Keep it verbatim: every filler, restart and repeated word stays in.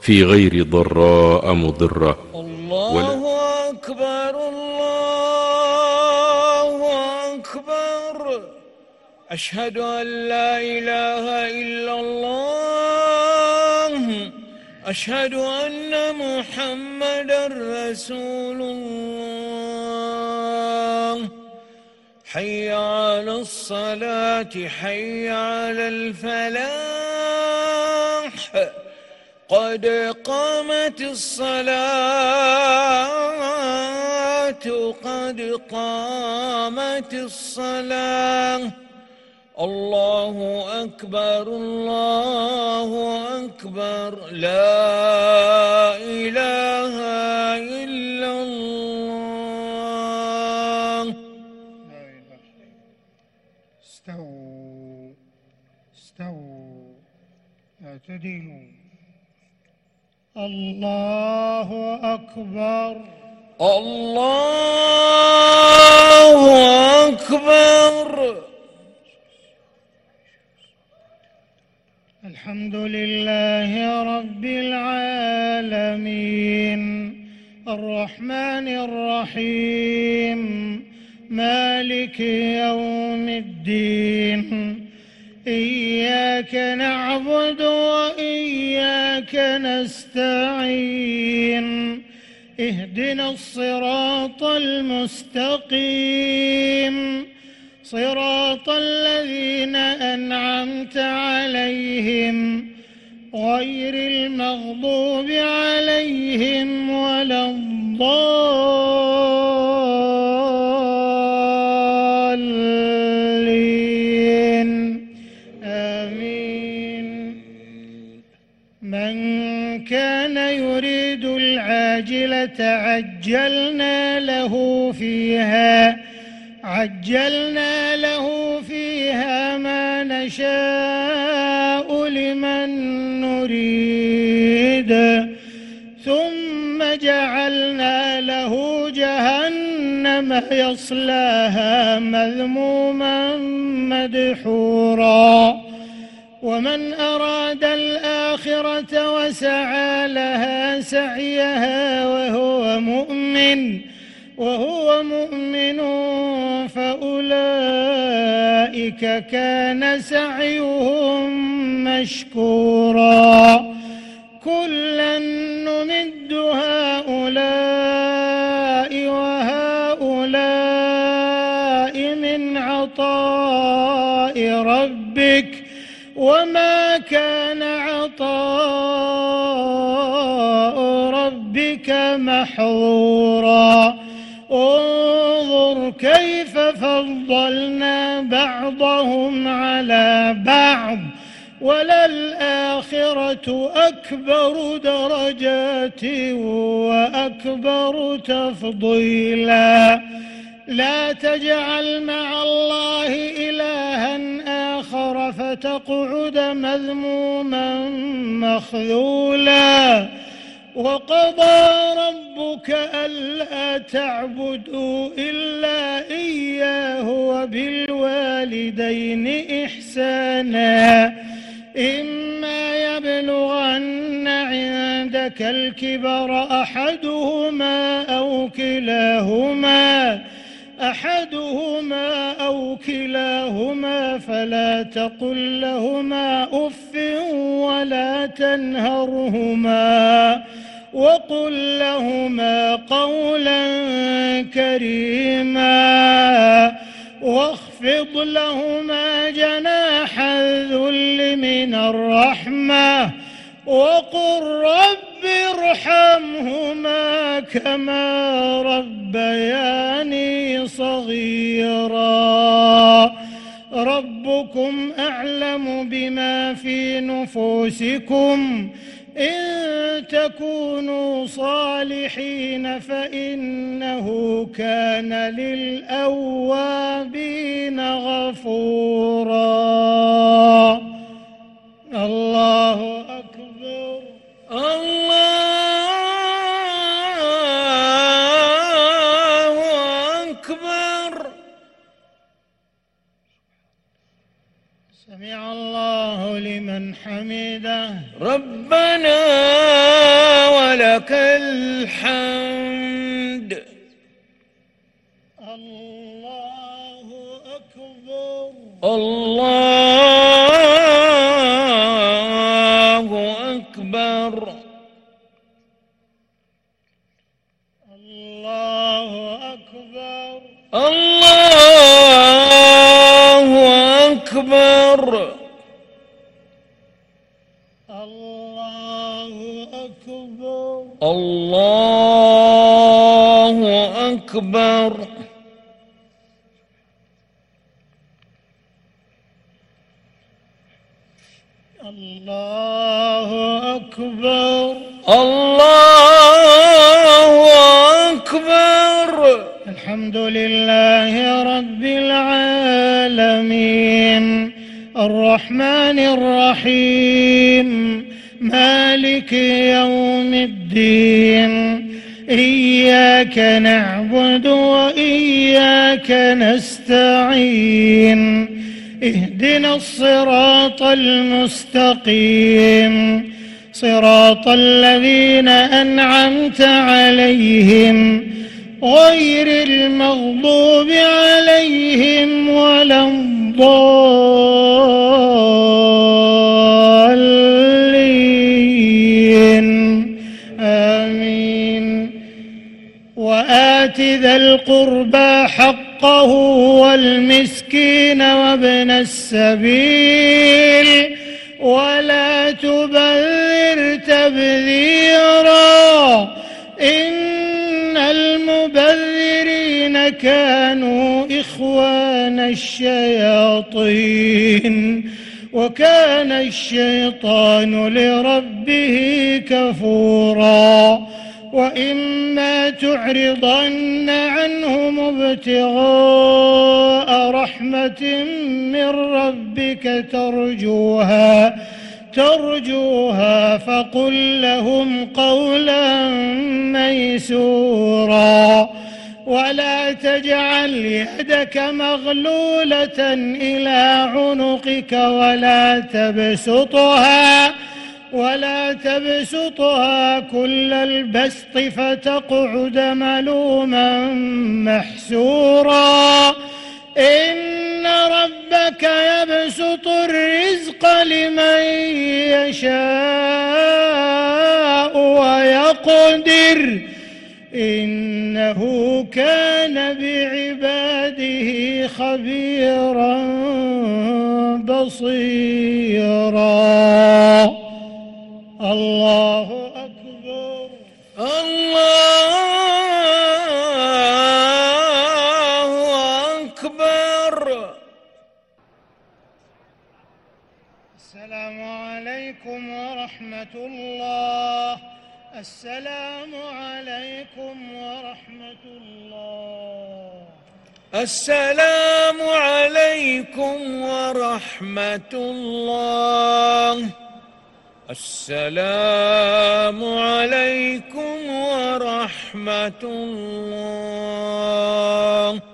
في غير ضراء مضرة. الله أكبر الله أكبر. أشهد أن لا إله إلا الله. أشهد أن محمدًا رسول الله. حي على الصلاة حي على الفلاح. قد قامت الصلاة قد قامت الصلاة. الله أكبر الله أكبر. لا إله إلا الله. استووا استووا اعتدلوا. الله أكبر الله أكبر. الحمد لله رب العالمين الرحمن الرحيم مالك يوم الدين. إياك نعبد وإياك نستعين. اهدنا الصراط المستقيم صراط الذين أنعمت عليهم غير المغضوب عليهم ولا الضالين. آمين. من كان يريد العاجلة عجلنا له فيها عجلنا له فيها ما نشاء لمن نريد ثم جعلنا له جهنم يصلاها مذموما مدحورا. ومن أراد الآخرة وسعى لها سعيها وهو مؤمن وهو مؤمن فأولئك كان سعيهم مشكورا. كلا نمد هؤلاء وهؤلاء من عطاء ربك وما كان عطاء ربك محظورا. انظر كيف فضلنا بعضهم على بعض وللآخرة أكبر درجات وأكبر تفضيلا. لا تجعل مع الله إلها آخر فتقعد مذموما مخذولا. وقضى ربك ألا تعبدوا إلا إياه وبالوالدين إحسانا. إما يبلغن عندك الكبر أحدهما أو كلاهما أحدهما أو كلاهما فلا تقل لهما أف ولا تنهرهما وقل لهما قولا كريما واخفض لهما جناح الذل من الرحمة وقل رب ارحمهما كما ربياني صغيرا. ربكم أعلم بما في نفوسكم إن تكونوا صالحين فإنه كان للأوابين غفورا. الله أكبر الله أكبر. سمع الله لمن حمده. ربنا الحمد. الله أكبر. الله أكبر. الله أكبر. الله أكبر. الله أكبر. الله أكبر. الله أكبر. الله أكبر. الحمد لله رب العالمين الرحمن الرحيم مالك يوم الدين إياك نعبد وإياك نستعين اهدنا الصراط المستقيم صراط الذين أنعمت عليهم غير المغضوب عليهم ولا الضالين آمين. وآت ذا القربى حقه والمسكين وابن السبيل ولا تبذر تبذيرا إن المبذرين كانوا إخوان الشياطين وكان الشيطان لربه كفورا. وإما تعرضن عنهم ابتغاء رحمة من ربك ترجوها ترجوها فقل لهم قولا ميسورا. ولا تجعل يدك مغلولة إلى عنقك ولا تبسطها ولا تبسطها كل البسط فتقعد ملوما محسورا. إن ربك يبسط الرزق لمن يشاء ويقدر إنه كان بعباده خبيرا بصيرا. الله أكبر. الله أكبر. السلام عليكم ورحمة الله. السلام عليكم ورحمة الله. السلام عليكم ورحمة الله. السلام عليكم ورحمة الله.